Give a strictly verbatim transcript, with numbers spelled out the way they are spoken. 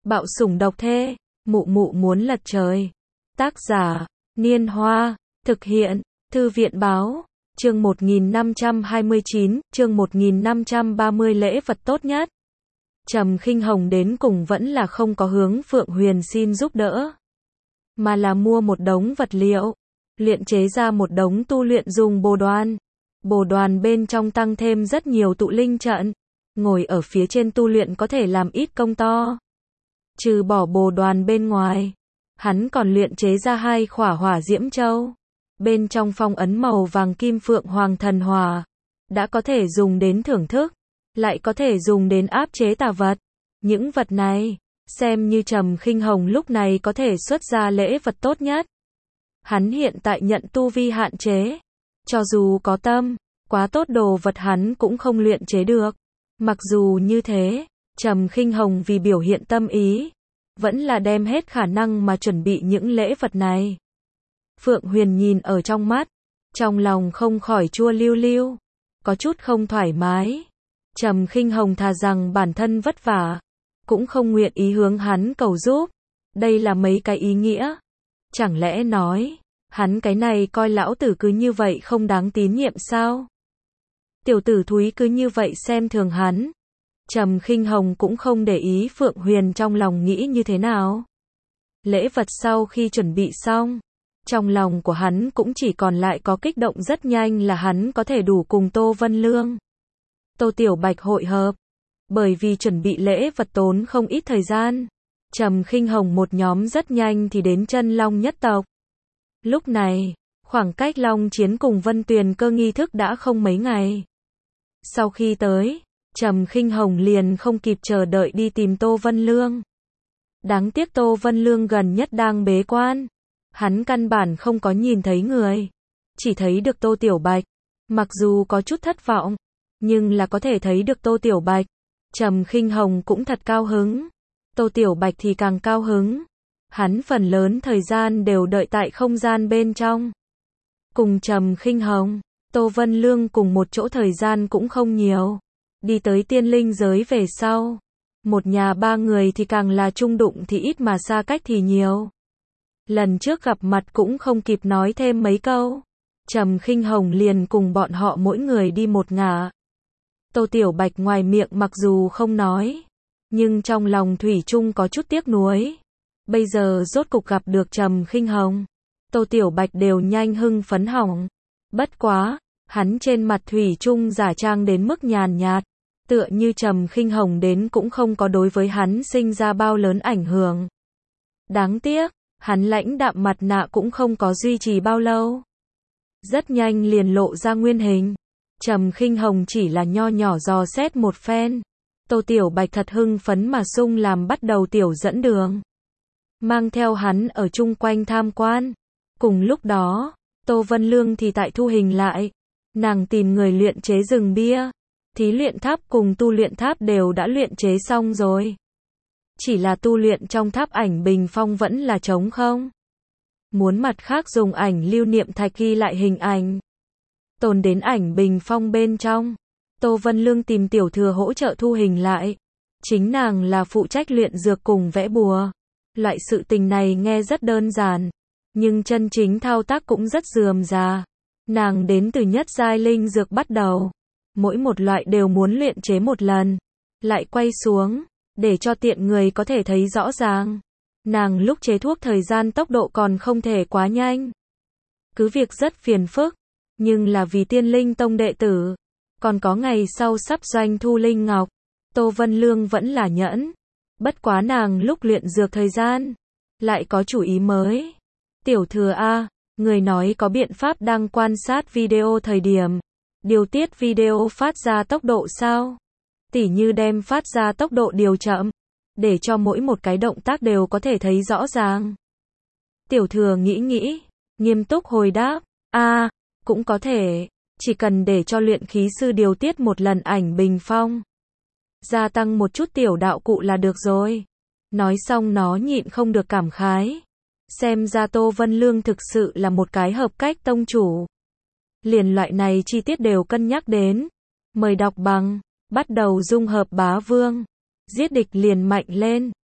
Bạo sủng độc thê, mụ mụ muốn lật trời. Tác giả, Niên Hoa, thực hiện, Thư viện Báo, chương một nghìn năm trăm hai mươi chín, chương một nghìn năm trăm ba mươi lễ vật tốt nhất. Trầm Khinh Hồng đến cùng vẫn là không có hướng Phượng Huyền xin giúp đỡ, mà là mua một đống vật liệu, luyện chế ra một đống tu luyện dùng bồ đoàn. Bồ đoàn bên trong tăng thêm rất nhiều tụ linh trận, ngồi ở phía trên tu luyện có thể làm ít công to. Trừ bỏ bồ đoàn bên ngoài, hắn còn luyện chế ra hai khỏa hỏa diễm châu, bên trong phong ấn màu vàng kim phượng hoàng thần hỏa, đã có thể dùng đến thưởng thức, lại có thể dùng đến áp chế tà vật. Những vật này, xem như Trầm Khinh Hồng lúc này có thể xuất ra lễ vật tốt nhất. Hắn hiện tại nhận tu vi hạn chế, cho dù có tâm, quá tốt đồ vật hắn cũng không luyện chế được. Mặc dù như thế, Trầm Khinh Hồng vì biểu hiện tâm ý, vẫn là đem hết khả năng mà chuẩn bị những lễ vật này. Phượng Huyền nhìn ở trong mắt, trong lòng không khỏi chua liu liu, có chút không thoải mái. Trầm Khinh Hồng thà rằng bản thân vất vả, cũng không nguyện ý hướng hắn cầu giúp. Đây là mấy cái ý nghĩa. Chẳng lẽ nói, hắn cái này coi lão tử cứ như vậy không đáng tín nhiệm sao? Tiểu tử thúi cứ như vậy xem thường hắn. Trầm Khinh Hồng cũng không để ý Phượng Huyền trong lòng nghĩ như thế nào. Lễ vật sau khi chuẩn bị xong, trong lòng của hắn cũng chỉ còn lại có kích động rất nhanh là hắn có thể đủ cùng Tô Vân Lương, Tô Tiểu Bạch hội hợp. Bởi vì chuẩn bị lễ vật tốn không ít thời gian, Trầm Khinh Hồng một nhóm rất nhanh thì đến Chân Long nhất tộc. Lúc này, khoảng cách Long Chiến cùng Vân Tuyền Cơ nghi thức đã không mấy ngày. Sau khi tới, Trầm Khinh Hồng liền không kịp chờ đợi đi tìm Tô Vân Lương. Đáng tiếc Tô Vân Lương gần nhất đang bế quan, hắn căn bản không có nhìn thấy người, chỉ thấy được Tô Tiểu Bạch. Mặc dù có chút thất vọng, nhưng là có thể thấy được Tô Tiểu Bạch, Trầm Khinh Hồng cũng thật cao hứng. Tô Tiểu Bạch thì càng cao hứng. Hắn phần lớn thời gian đều đợi tại không gian bên trong. Cùng Trầm Khinh Hồng, Tô Vân Lương cùng một chỗ thời gian cũng không nhiều. Đi tới tiên linh giới về sau, một nhà ba người thì càng là chung đụng thì ít mà xa cách thì nhiều. Lần trước gặp mặt cũng không kịp nói thêm mấy câu, Trầm Khinh Hồng liền cùng bọn họ mỗi người đi một ngả. Tô Tiểu Bạch ngoài miệng mặc dù không nói, nhưng trong lòng thủy chung có chút tiếc nuối. Bây giờ rốt cục gặp được Trầm Khinh Hồng, Tô Tiểu Bạch đều nhanh hưng phấn hỏng. Bất quá, hắn trên mặt thủy chung giả trang đến mức nhàn nhạt, tựa như Trầm Khinh Hồng đến cũng không có đối với hắn sinh ra bao lớn ảnh hưởng. Đáng tiếc, hắn lãnh đạm mặt nạ cũng không có duy trì bao lâu, rất nhanh liền lộ ra nguyên hình. Trầm Khinh Hồng chỉ là nho nhỏ dò xét một phen, Tô Tiểu Bạch thật hưng phấn mà sung làm bắt đầu tiểu dẫn đường, mang theo hắn ở chung quanh tham quan. Cùng lúc đó, Tô Vân Lương thì tại thu hình lại, nàng tìm người luyện chế rừng bia, thí luyện tháp cùng tu luyện tháp đều đã luyện chế xong rồi. Chỉ là tu luyện trong tháp ảnh bình phong vẫn là trống không. Muốn mặt khác dùng ảnh lưu niệm thạch ghi lại hình ảnh, tồn đến ảnh bình phong bên trong. Tô Vân Lương tìm Tiểu Thừa hỗ trợ thu hình lại. Chính nàng là phụ trách luyện dược cùng vẽ bùa. Loại sự tình này nghe rất đơn giản, nhưng chân chính thao tác cũng rất rườm rà. Nàng đến từ nhất giai linh dược bắt đầu, mỗi một loại đều muốn luyện chế một lần, lại quay xuống, để cho tiện người có thể thấy rõ ràng. Nàng lúc chế thuốc thời gian tốc độ còn không thể quá nhanh, cứ việc rất phiền phức, nhưng là vì Tiên Linh Tông đệ tử, còn có ngày sau sắp doanh thu linh ngọc, Tô Vân Lương vẫn là nhẫn. Bất quá nàng lúc luyện dược thời gian, lại có chủ ý mới. Tiểu Thừa a, người nói có biện pháp đang quan sát video thời điểm, điều tiết video phát ra tốc độ sao? Tỉ như đem phát ra tốc độ điều chậm, để cho mỗi một cái động tác đều có thể thấy rõ ràng. Tiểu Thừa nghĩ nghĩ, nghiêm túc hồi đáp, a, cũng có thể, chỉ cần để cho luyện khí sư điều tiết một lần ảnh bình phong, gia tăng một chút tiểu đạo cụ là được rồi. Nói xong nó nhịn không được cảm khái. Xem ra Tô Vân Lương thực sự là một cái hợp cách tông chủ. Liền loại này chi tiết đều cân nhắc đến. Mời đọc bằng, bắt đầu dung hợp bá vương. Giết địch liền mạnh lên.